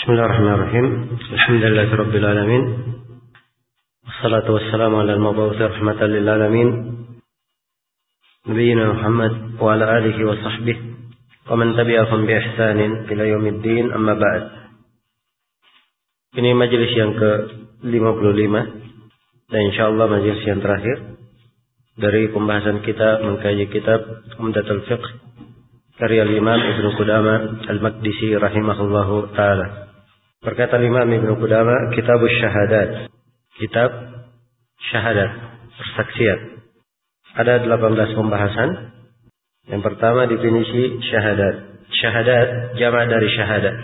Bismillahirrahmanirrahim. Alhamdulillahirabbil alamin. Wassalatu wassalamu ala al-mab'uts rahmatan lil alamin. Nabiyyina Muhammad wa ala alihi wa sahbihi wa man tabi'ahum bi ihsanin ila yaumiddin, amma ba'd. Ini majelis yang ke-55 dan insyaallah majelis yang terakhir dari pembahasan kita mengkaji kitab Umdatul Fiqh karya Imam Ibnu Qudamah Al-Maqdisi rahimahullahu taala. Berkata Imam Ibnu Qudamah, Kitabus Syahadat, kitab syahadat, persaksian. Ada 18 pembahasan. Yang pertama definisi syahadat. Syahadat jamak dari syahadat.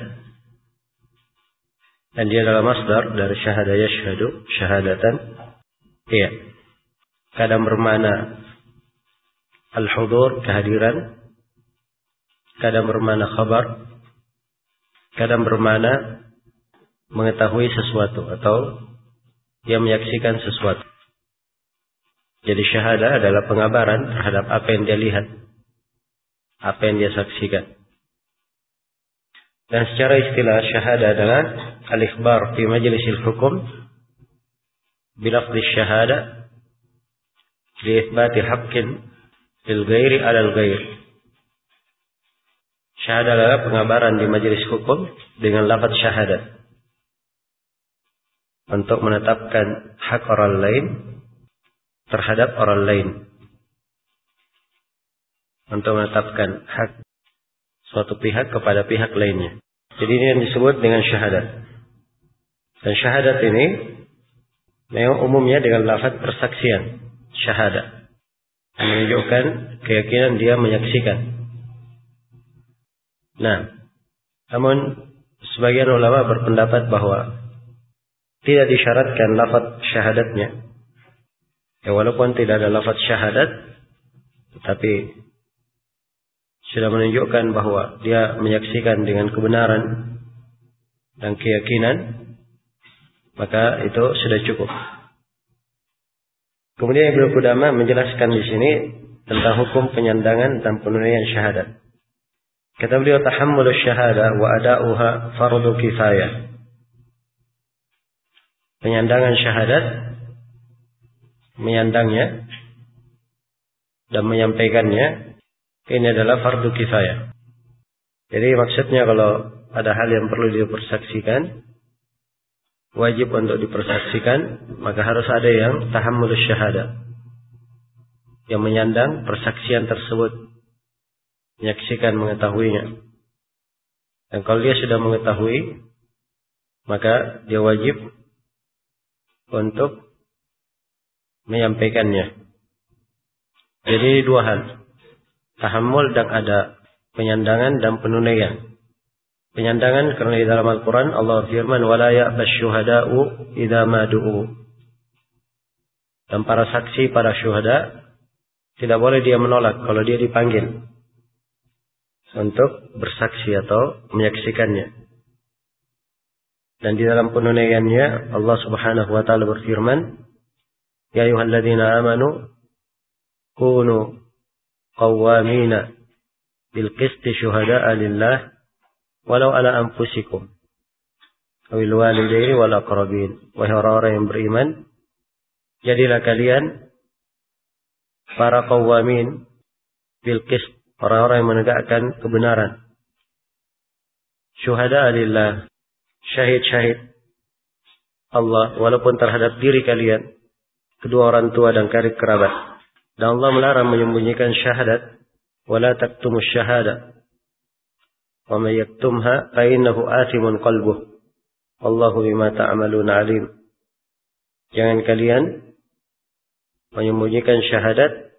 Dan dia adalah masdar dari syahada yashhadu, syahadatan. Iya. Kadang bermakna al-hudur, kehadiran. Kadang bermakna khabar. Kadang bermakna mengetahui sesuatu atau dia menyaksikan sesuatu. Jadi syahada adalah pengabaran terhadap apa yang dia lihat, apa yang dia saksikan. Dan secara istilah syahada adalah al-ikhbar fi majlisil hukum bilafzi syahada li itsbati haqqin lil ghairi 'ala al-ghair. Syahada adalah pengabaran di majelis hukum dengan lafaz syahadat untuk menetapkan hak orang lain terhadap orang lain, untuk menetapkan hak suatu pihak kepada pihak lainnya. Jadi ini yang disebut dengan syahadat. Dan syahadat ini memang umumnya dengan lafaz persaksian, syahadat, menunjukkan keyakinan dia menyaksikan. Nah, namun sebagian ulama berpendapat bahwa tidak disyaratkan lafaz syahadatnya. Ya, walaupun tidak ada lafaz syahadat, tetapi sudah menunjukkan bahwa dia menyaksikan dengan kebenaran dan keyakinan, maka itu sudah cukup. Kemudian Ibnu Qudamah menjelaskan di sini tentang hukum penyandangan dan penunaian syahadat. Kata beliau, tahammulus syahadah wa ada'uha fardu kifayah. Penyandangan syahadat, menyandangnya dan menyampaikannya, ini adalah fardu kifayah. Jadi maksudnya kalau ada hal yang perlu dipersaksikan, wajib untuk dipersaksikan, maka harus ada yang tahammulus syahadah, yang menyandang persaksian tersebut, menyaksikan, mengetahuinya. Dan kalau dia sudah mengetahui, maka dia wajib untuk menyampaikannya. Jadi dua hal, tahammul dan ada penyandangan dan penunaian. Penyandangan karena di dalam Al-Quran Allah firman, wala ya'bas syuhada'u idza ma du'u. Dan para saksi, para syuhada, tidak boleh dia menolak kalau dia dipanggil untuk bersaksi atau menyaksikannya. Dan di dalam penunaiannya Allah Subhanahu wa taala berfirman, ya ayyuhalladzina amanu kunu qawwamina bil qisti syuhada'a lillah walau ala anfusikum awil walidaini wal aqrabin. Wahai orang-orang yang beriman, jadilah kalian para qawwamin bil qist, orang-orang yang menegakkan kebenaran, syuhada'a lillah, syahid-syahid Allah, walaupun terhadap diri kalian, kedua orang tua dan karib kerabat. Dan Allah melarang menyembunyikan syahadat, wala taktumus syahada, wa may yaktumha fa innahu athimun qalbuh, wallahu bima ta'maluna alim. Jangan kalian menyembunyikan syahadat,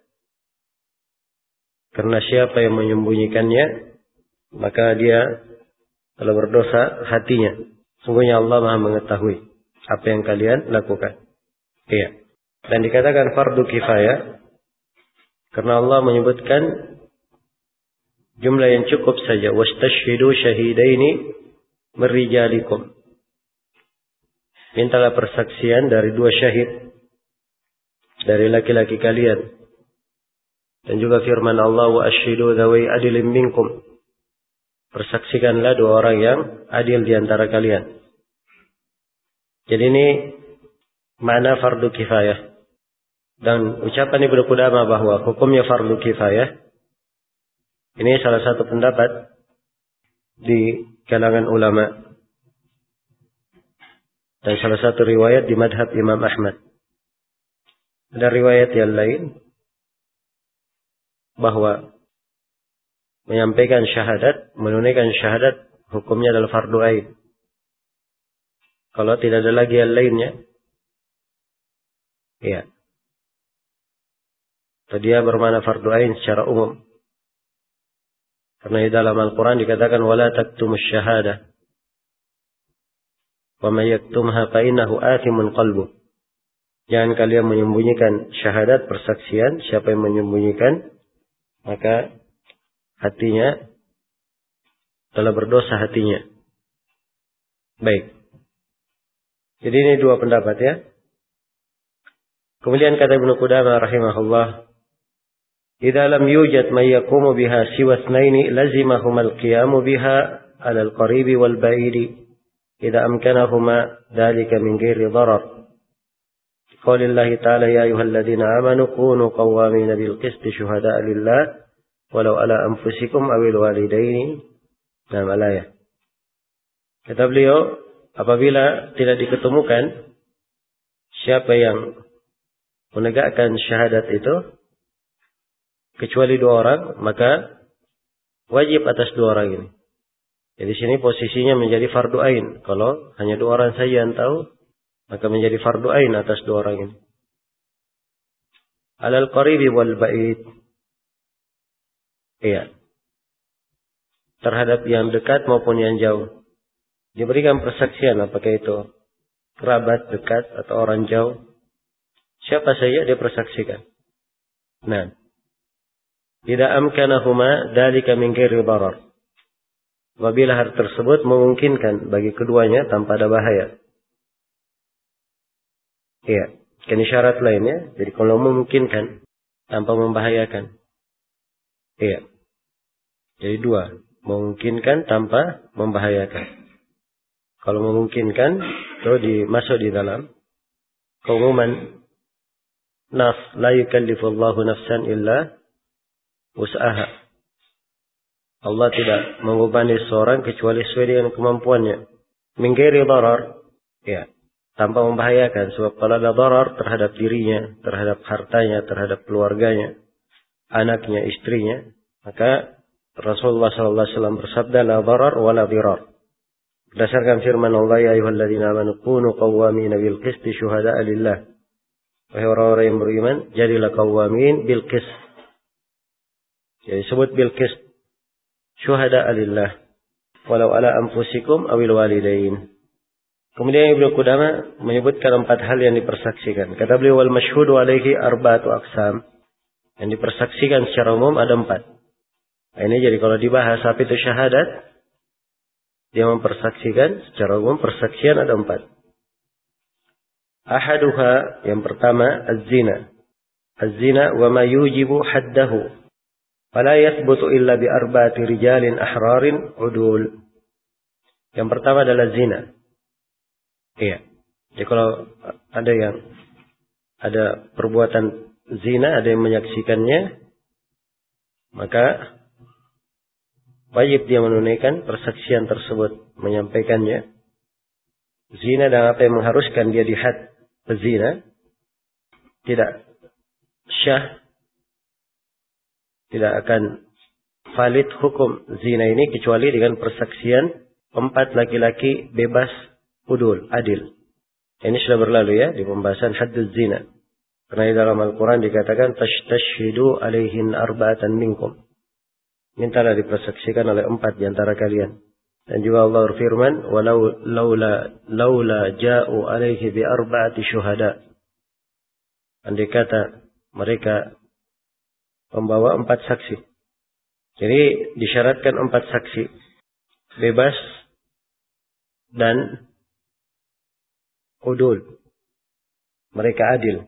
karena siapa yang menyembunyikannya, maka dia telah berdosa hatinya. Sungguhnya Allah Maha mengetahui apa yang kalian lakukan. Iya. Dan dikatakan fardu kifayah karena Allah menyebutkan jumlah yang cukup saja. Wastashhidu syahidaini min rijalikum. Mintalah persaksian dari 2 syahid dari laki-laki kalian. Dan juga firman Allah, wa asyhidu dzawi adlin minkum. Persaksikanlah dua orang yang adil di antara kalian. Jadi ini makna fardu kifayah. Dan ucapan Ibnu Qudamah bahwa hukumnya fardu kifayah, ini salah satu pendapat di kalangan ulama dan salah satu riwayat di madhab Imam Ahmad. Ada riwayat yang lain bahwa menyampaikan syahadat, menunaikan syahadat hukumnya adalah fardu ain. Kalau tidak ada lagi yang lainnya, ya. Dia bermakna fardu ain secara umum. Karena di dalam Al-Quran dikatakan wala taktumus syahadah wa may yaktumha fa innahu athimun qalbuh. Jangan kalian menyembunyikan syahadat, persaksian. Siapa yang menyembunyikan, maka hatinya telah berdosa hatinya. Baik. Jadi ini dua pendapat ya. Kemudian kata Ibnu Qudamah rahimahullah, idza lam yujad man yaqumu biha siwa itsnaini lazimahum al-qiyamu biha 'ala al-qarib wal ba'id idza amkanahuma dhalika min ghairi darar. Qaulillahi ta'ala ya ayyuhalladzina amanu kunu qawwamina bil qisti syuhada'a lillah walau ala anfusikum awil walidaini. Nah, malaya. Kata beliau, apabila tidak diketemukan siapa yang menegakkan syahadat itu kecuali dua orang, maka wajib atas dua orang ini. Jadi sini posisinya menjadi fardu ain. Kalau hanya dua orang saja yang tahu, maka menjadi fardu ain atas dua orang ini. Alal qaribi wal ba'id. Iya. Terhadap yang dekat maupun yang jauh. Diberikan persaksian, apakah itu kerabat dekat atau orang jauh. Siapa saja dia persaksikan. Nah. Tidak amkanahuma dalika min ghairi darar. Apabila hal tersebut memungkinkan bagi keduanya tanpa ada bahaya. Iya. Kan syarat lainnya. Jadi kalau memungkinkan tanpa membahayakan. Iya. Jadi dua. Memungkinkan tanpa membahayakan. Kalau memungkinkan, itu masuk di dalam keumuman nas la yukallifullahu nafsan illa usaha. Allah tidak membebani seorang kecuali sesuai dengan kemampuannya. Min ghairi darar, ya, tanpa membahayakan. Sebab kalau ada darar terhadap dirinya, terhadap hartanya, terhadap keluarganya, anaknya, istrinya, maka Rasulullah SAW bersabda la darar wa la dirar. Berdasarkan firman Allah, ya ayyuhalladzina amanu kunu qawwamina bil qisti syuhada'a lillah. Wahai orang-orang yang beriman, jadilah qawwamin bil qist. Jadi sebut bil qist. Syuhada'a lillah. Walau ala anfusikum awil walidain. Kemudian Ibnu Qudamah menyebutkan 4 hal yang dipersaksikan. Kata beliau wal masyhudu alaihi arba'atu aqsam. Yang dipersaksikan secara umum ada 4. Nah, ini jadi kalau dibahas apa itu syahadat, dia mempersaksikan secara umum persaksian ada 4. Ahaduha, yang pertama az-zina. Az-zina wa ma yujibu haddahu. Fala yathbutu illa bi arba'ati rijalin ahrarin udul. Yang pertama adalah zina. Iya. Jadi kalau ada perbuatan zina, ada yang menyaksikannya, maka wajib dia menunaikan persaksian tersebut, menyampaikannya. Zina dan apa yang mengharuskan dia dihad zina tidak syah, tidak akan valid hukum zina ini kecuali dengan persaksian 4 laki-laki bebas udul, adil. Ini sudah berlalu ya di pembahasan hadduz zina. Karena di dalam Al-Quran dikatakan tashhadu alaihin arba'atan minkum. Mintalah dipersaksikan oleh 4 di antara kalian. Dan juga Allah berfirman, walau laula ja'u alaihi bi arba'ati syuhada. Andai kata mereka membawa 4 saksi. Jadi disyaratkan 4 saksi. Bebas dan udul. Mereka adil.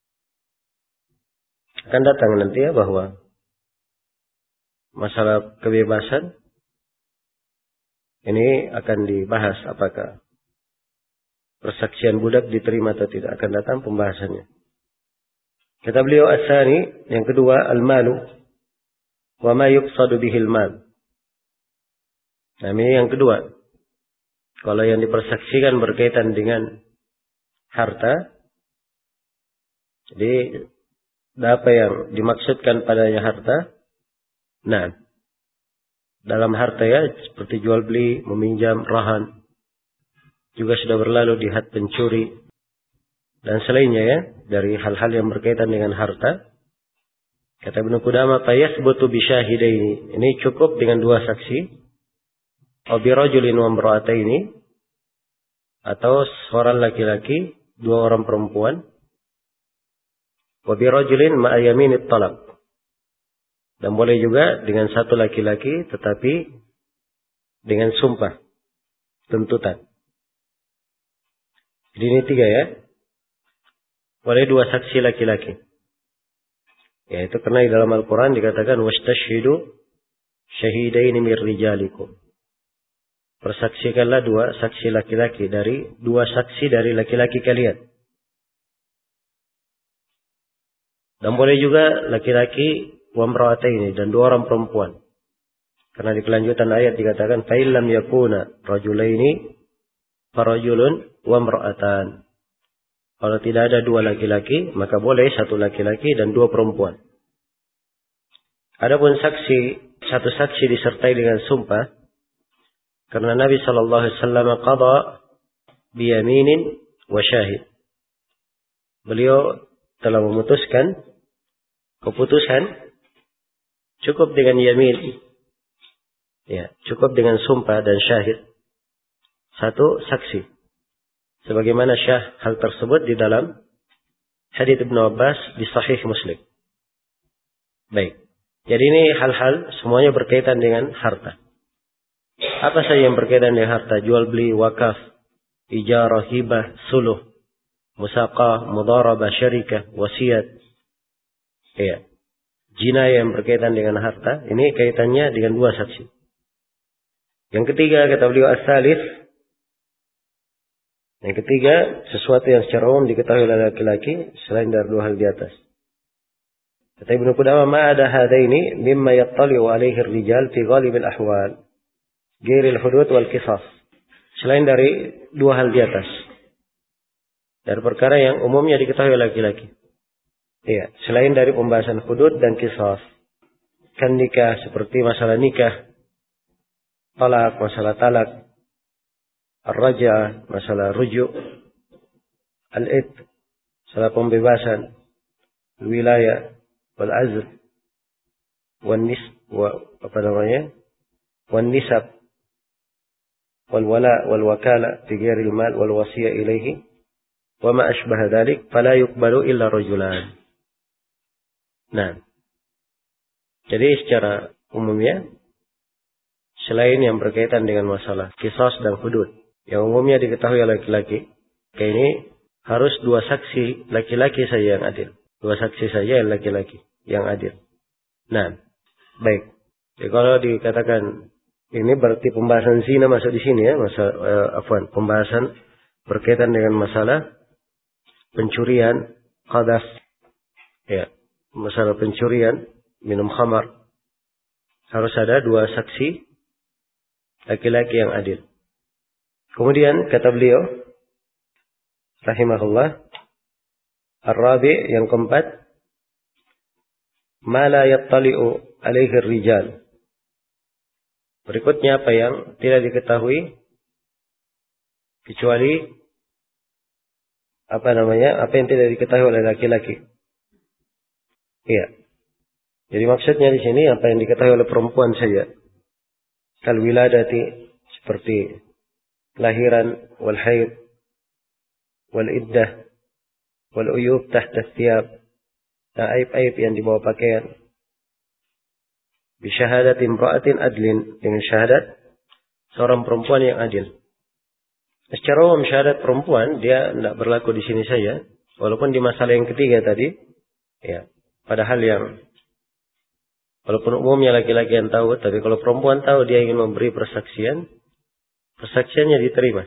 Akan datang nanti ya bahwa masalah kebebasan Ini akan dibahas apakah persaksian budak diterima atau tidak. Akan datang pembahasannya. Kata beliau as-sani, yang kedua, al-malu wa ma yuqsadu bihil mal. Nah, ini yang kedua. Kalau yang dipersaksikan berkaitan dengan harta, jadi apa yang dimaksudkan padanya harta? Nah, dalam harta ya, seperti jual beli, meminjam, rahan, juga sudah berlalu di had pencuri, dan selainnya ya, dari hal-hal yang berkaitan dengan harta. Kata Ibnu Qudamah, fayasbutu bisyahidaini. Ini cukup dengan dua saksi. Aw birajulin wa imra'ataini, atau seorang laki-laki, dua orang perempuan. Wa birajulin ma'a yaminit talab. Dan boleh juga dengan satu laki-laki tetapi dengan sumpah tuntutan. Jadi ini tiga ya. Boleh dua saksi laki-laki. Ya, itu karena di dalam Al-Quran dikatakan wastashhidu syahidaini mir rijalikum. Persaksikanlah dua saksi laki-laki dari dua saksi dari laki-laki kalian. Dan boleh juga laki-laki wa imra'ataini, dan dua orang perempuan. Karena di kelanjutan ayat dikatakan fa illam yakuna rajulaini farajulun wa imra'atan. Kalau tidak ada dua laki-laki, maka boleh satu laki-laki dan dua perempuan. Adapun saksi, satu saksi disertai dengan sumpah, karena Nabi sallallahu alaihi wasallam qada bi yaminin wa syahid. Beliau telah memutuskan keputusan cukup dengan yamin. Ya, cukup dengan sumpah dan syahid. Satu saksi. Sebagaimana hal tersebut di dalam hadits Ibnu Abbas di Sahih Muslim. Baik. Jadi ini hal-hal semuanya berkaitan dengan harta. Apa saja yang berkaitan dengan harta? Jual beli, wakaf, ijarah, hibah, suluh, musaqah, mudharabah, syarikah, wasiat. Ya. Jinayah yang berkaitan dengan harta, ini kaitannya dengan dua saksi. Yang ketiga, kata beliau as-salif. Yang ketiga, sesuatu yang secara umum diketahui oleh laki-laki selain dari dua hal di atas. Kata Ibnu Qudamah, ma ada hadaini mimma yattali'u alaihi ar-rijal fi ghalib al-ahwal. Ghairil hudud wal qisas. Selain dari dua hal di atas. Dari perkara yang umumnya diketahui oleh laki-laki. Iya, selain dari pembahasan hudud dan qisas. Kan nikah, seperti masalah nikah. Talak, masalah talak. Ar-raj'ah, masalah rujuk. Al-id, masalah pembebasan. Wilayah, wal-azl. Wan-nisab. Wal-wala, wal-wakala, fi ghairil mal, wal-wasiyah ilaihi. Wa ma ashbaha dhalik, fala yuqbalu illa rajulan. Nah. Jadi secara umumnya, selain yang berkaitan dengan masalah qisas dan hudud, yang umumnya diketahui oleh laki-laki, kayak ini harus dua saksi laki-laki saja yang adil. Dua saksi saja yang laki-laki yang adil. Nah, baik. Jadi kalau dikatakan ini berarti pembahasan zina masuk di sini ya, pembahasan berkaitan dengan masalah pencurian, qadhaf, ya, masalah pencurian, minum khamar. Harus ada dua saksi laki-laki yang adil. Kemudian kata beliau rahimahullah, ar-rabi', yang keempat, ma la yattali'u alaihi ar-rijal. Berikutnya apa yang tidak diketahui kecuali apa yang tidak diketahui oleh laki-laki. Iya. Jadi maksudnya di sini apa yang diketahui oleh perempuan saja. Kal wiladati, seperti kelahiran, wal haid, wal iddah, wal uyub tahta thiyab, dan aib-aib yang di bawah pakaian. Bi syahadati imra'atin adlin, dengan syahadat seorang perempuan yang adil. Secara umum syahadat perempuan dia tidak berlaku di sini saja, walaupun di masalah yang ketiga tadi, ya, padahal yang walaupun umumnya laki-laki yang tahu, tapi kalau perempuan tahu dia ingin memberi persaksian, persaksiannya diterima.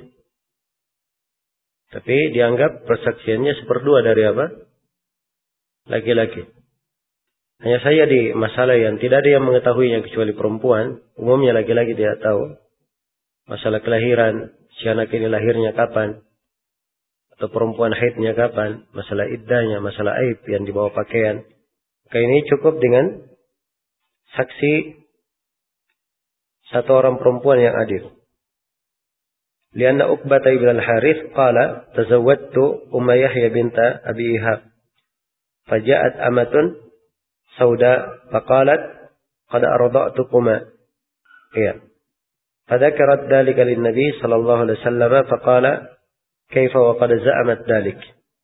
Tapi dianggap persaksiannya 1/2 dari apa? Laki-laki. Hanya saja di masalah yang tidak ada yang mengetahuinya kecuali perempuan, umumnya laki-laki tidak tahu. Masalah kelahiran, si anak ini lahirnya kapan, atau perempuan haidnya kapan, masalah iddahnya, masalah aib yang dibawa pakaian. Maka ini cukup dengan saksi satu orang perempuan yang adil. Lianna Uqbah ibn al-Harith qala tazawwadtu Umma Yahya binta Abi Ihab faja'at amatun sauda faqalat qad arda'tukuma. Iya. Fadzakarat dzalika lin-nabi sallallahu alaihi wasallam faqala kaifa wa qad za'amat dzalik.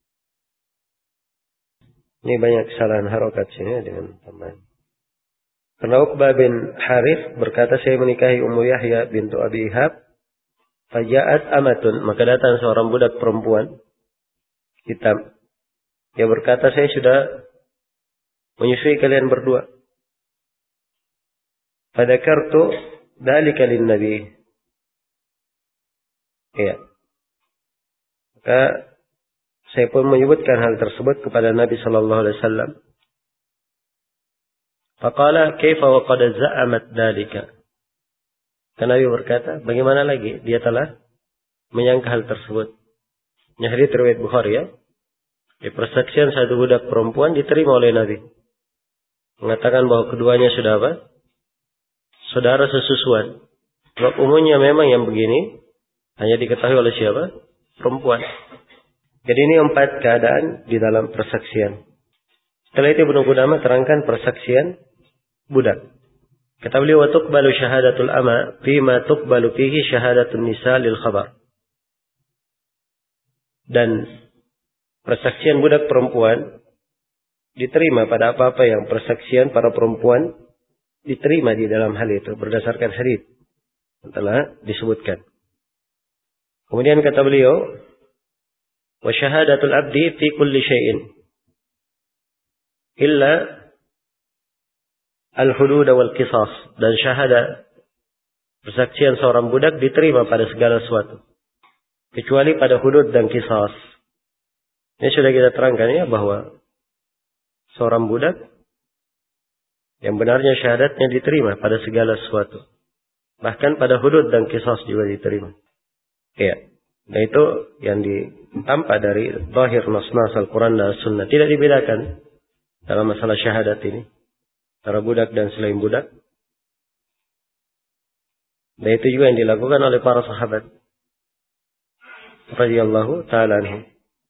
Ini banyak kesalahan harokat sini dengan teman. Karena Uqbah bin Harith berkata, saya menikahi Ummu Yahya bintu Abi Ihab. Faja'at amatun, maka datang seorang budak perempuan hitam. Dia berkata, saya sudah menyusui kalian berdua. Fadzakartu dzalika lin-nabi. Iya. Maka saya pun menyebutkan hal tersebut kepada Nabi sallallahu alaihi wasallam. Faqala kaifa wa qad za'amat dzalika. Karena Nabi berkata, bagaimana lagi dia telah menyangka hal tersebut. Ini hadits riwayat Bukhari ya. Di persaksian satu budak perempuan diterima oleh Nabi. Mengatakan bahwa keduanya sudah apa? Saudara sesusuan. Sebab umumnya memang yang begini hanya diketahui oleh siapa? Perempuan. Jadi ini 4 keadaan di dalam persaksian. Setelah itu Ibnu Qudamah terangkan persaksian budak. Kata beliau, wa tuqbalu syahadatul ama fima tuqbalu fihi syahadatun nisa lil khabar. Dan persaksian budak perempuan diterima pada apa-apa yang persaksian para perempuan diterima di dalam hal itu berdasarkan hadits yang telah disebutkan. Kemudian kata beliau, wa syahadatul abdi fi kulli syai'in illa al-hudud wal qisas, dan syahadat persaksian seorang budak diterima pada segala sesuatu kecuali pada hudud dan qisas. Ini sudah kita terangkan ya, bahwa seorang budak yang benarnya syahadatnya diterima pada segala sesuatu, bahkan pada hudud dan qisas juga diterima. Ya. Nah itu yang ditampak dari zahir nas-nas Al-Quran dan Sunnah, tidak dibedakan dalam masalah syahadat ini antara budak dan selain budak. Dan itu juga yang dilakukan oleh para sahabat radhiyallahu ta'ala anhum.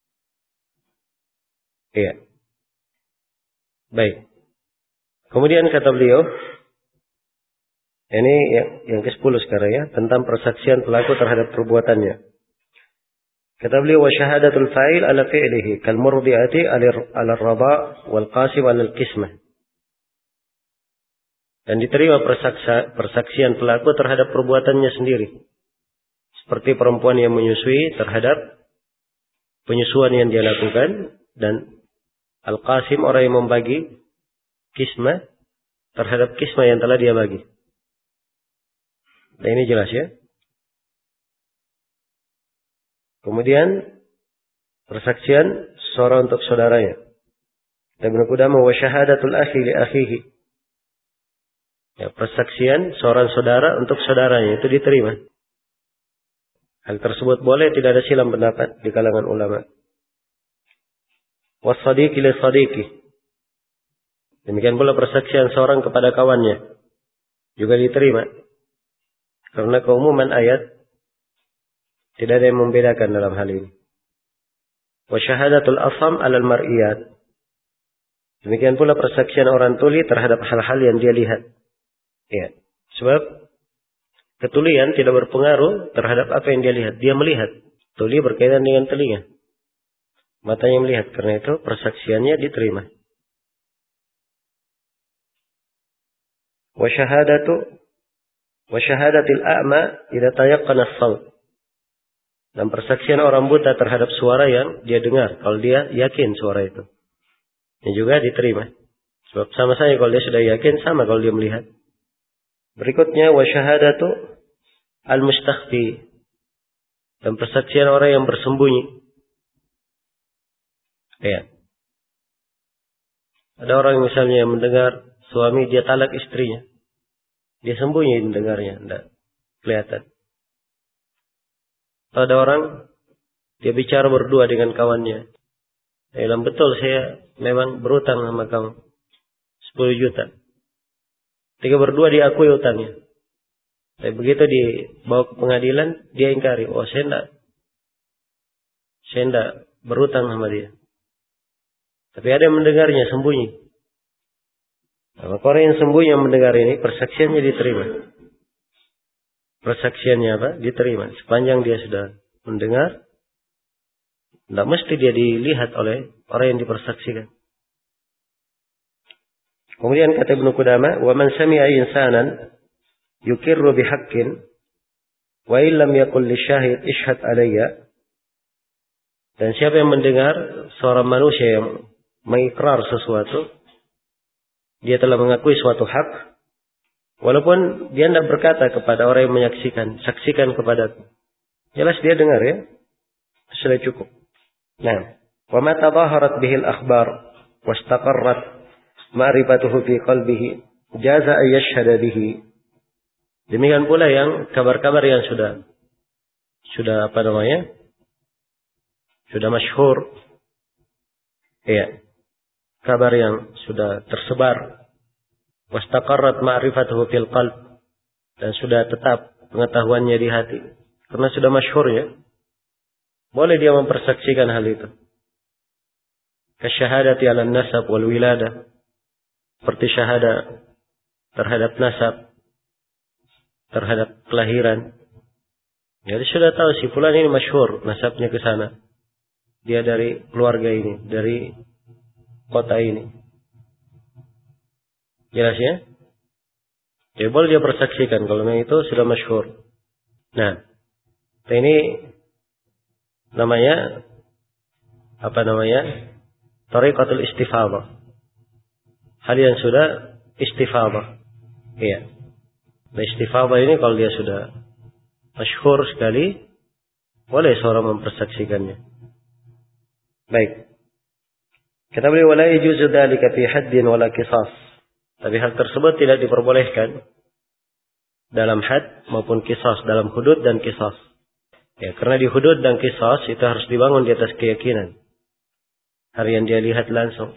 Iya. Baik. Kemudian kata beliau, ini yang ke-10 sekarang ya, tentang persaksian pelaku terhadap perbuatannya. Kata beliau, wa syahadatul fa'il ala fi'lihi kal murdi'ati ala ar-rada' wal qasim ala al-qismah. Dan diterima persaksian pelaku terhadap perbuatannya sendiri. Seperti perempuan yang menyusui terhadap penyusuan yang dia lakukan. Dan al-qasim, orang yang membagi kismah terhadap kismah yang telah dia bagi. Nah ini jelas ya. Kemudian persaksian seorang untuk saudaranya. Ibnu Qudamah, wa syahadatul akhi li akhihi. Ya, persaksian seorang saudara untuk saudaranya itu diterima. Hal tersebut boleh, tidak ada silang pendapat di kalangan ulama. Was-sadiqi li sadiqi. Demikian pula persaksian seorang kepada kawannya juga diterima. Karena keumuman ayat tidak ada yang membedakan dalam hal ini. Wa syahadatul asam 'alal mar'iyat. Demikian pula persaksian orang tuli terhadap hal-hal yang dia lihat. Ya, sebab ketulian tidak berpengaruh terhadap apa yang dia lihat. Dia melihat. Tuli berkaitan dengan telinga. Matanya melihat. Karena itu persaksiannya diterima. Wa syahadatil a'ma idza tayaqqana as-saut. Dan persaksian orang buta terhadap suara yang dia dengar, kalau dia yakin suara itu. Ini juga diterima. Sebab sama saja kalau dia sudah yakin, sama kalau dia melihat. Berikutnya wa syahadatu al-mustakhfi dan persaksian orang yang bersembunyi. Ya. Ada orang misalnya yang mendengar suami dia talak istrinya. Dia sembunyi mendengarnya, tidak kelihatan. Atau ada orang dia bicara berdua dengan kawannya. Dalam betul saya memang berutang sama kamu 10 juta. Ketika berdua diakui utangnya. Tapi begitu dibawa ke pengadilan, dia ingkari. Oh saya tidak berutang sama dia. Tapi ada yang mendengarnya sembunyi. Nah, maka orang yang sembunyi yang mendengar ini persaksiannya diterima. Persaksiannya apa? Diterima. Sepanjang dia sudah mendengar, tidak mesti dia dilihat oleh orang yang dipersaksikan. Kemudian kata Ibnu Qudamah, "Wa man sami'a insanan yukirru bihaqqin wa illam yaqul lisyahid ishhad alayya." Dan siapa yang mendengar seorang manusia yang mengikrar sesuatu, dia telah mengakui suatu hak, walaupun dia tidak berkata kepada orang yang menyaksikan, saksikan kepadaku. Jelas dia dengar ya, sudah cukup. Nah, wa ma tadhaharat bihil akhbar wastaqarrat ma'rifatuhu fi qalbihi jaza ay yashhada bihi. Demikian pula yang kabar-kabar yang sudah sudah masyhur. Ya. Kabar yang sudah tersebar. Wastaqarrat ma'rifatuhu fil qalb, dan sudah tetap pengetahuannya di hati. Karena sudah masyhur ya. Boleh dia mempersaksikan hal itu. Kasyahadati 'ala nasab wal wilada. Seperti syahadah terhadap nasab, terhadap kelahiran. Jadi sudah tahu si fulan ini masyhur nasabnya ke sana. Dia dari keluarga ini, dari kota ini. Jelas ya? Ya boleh dia persaksikan kalau memang itu sudah masyhur. Nah, ini namanya Thariqatul istifadhah. Hal yang sudah istifadhah. Iya. Nah, istifadhah ini kalau dia sudah masyhur sekali, boleh seorang mempersaksikannya. Baik. Kata beliau, wala yajuzu dzalika fi haddin wala qisas. Tapi hal tersebut tidak diperbolehkan dalam had maupun qisas, dalam hudud dan qisas. Ya, karena di hudud dan qisas itu harus dibangun di atas keyakinan. Hal yang dia lihat langsung.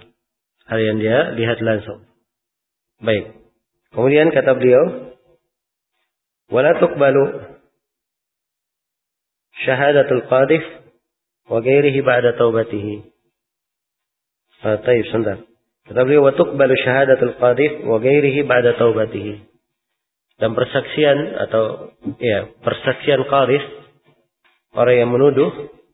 Baik. Kemudian kata beliau, wala tuqbalu syahadatul qadhif wa ghairihi ba'da taubatihi. Baik, sebentar. Kata beliau, wa tuqbalu syahadatul qadhif wa ghairihi ba'da taubatihi. Dan persaksian qadhif, orang yang menuduh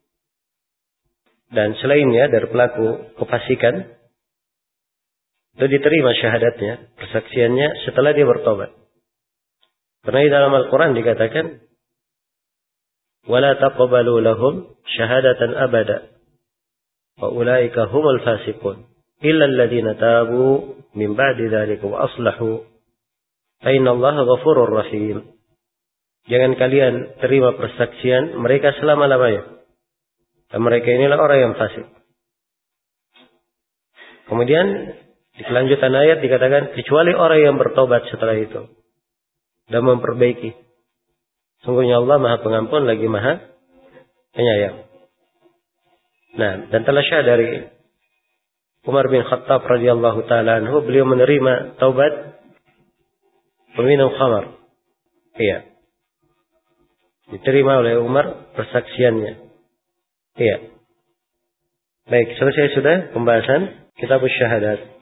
dan selainnya dari pelaku kefasikan, itu diterima syahadatnya, persaksiannya setelah dia bertobat. Karena di dalam Al-Quran dikatakan, wala taqbalu lahum syahadatan abada wa ulaika humul fasiqun illa alladziina taabu min ba'di dzalika wa aslahu fa innallaha ghafurur rahim. Jangan kalian terima persaksian mereka selama-lamanya. Dan mereka inilah orang yang fasik. Kemudian di kelanjutan ayat dikatakan kecuali orang yang bertobat setelah itu dan memperbaiki. Sungguhnya Allah Maha Pengampun lagi Maha Penyayang. Nah, dan telah syah dari Umar bin Khattab radhiyallahu taala anhu, beliau menerima taubat peminum khamar. Iya. Diterima oleh Umar persaksiannya. Iya. Baik, selesai sudah pembahasan kitab syahadat.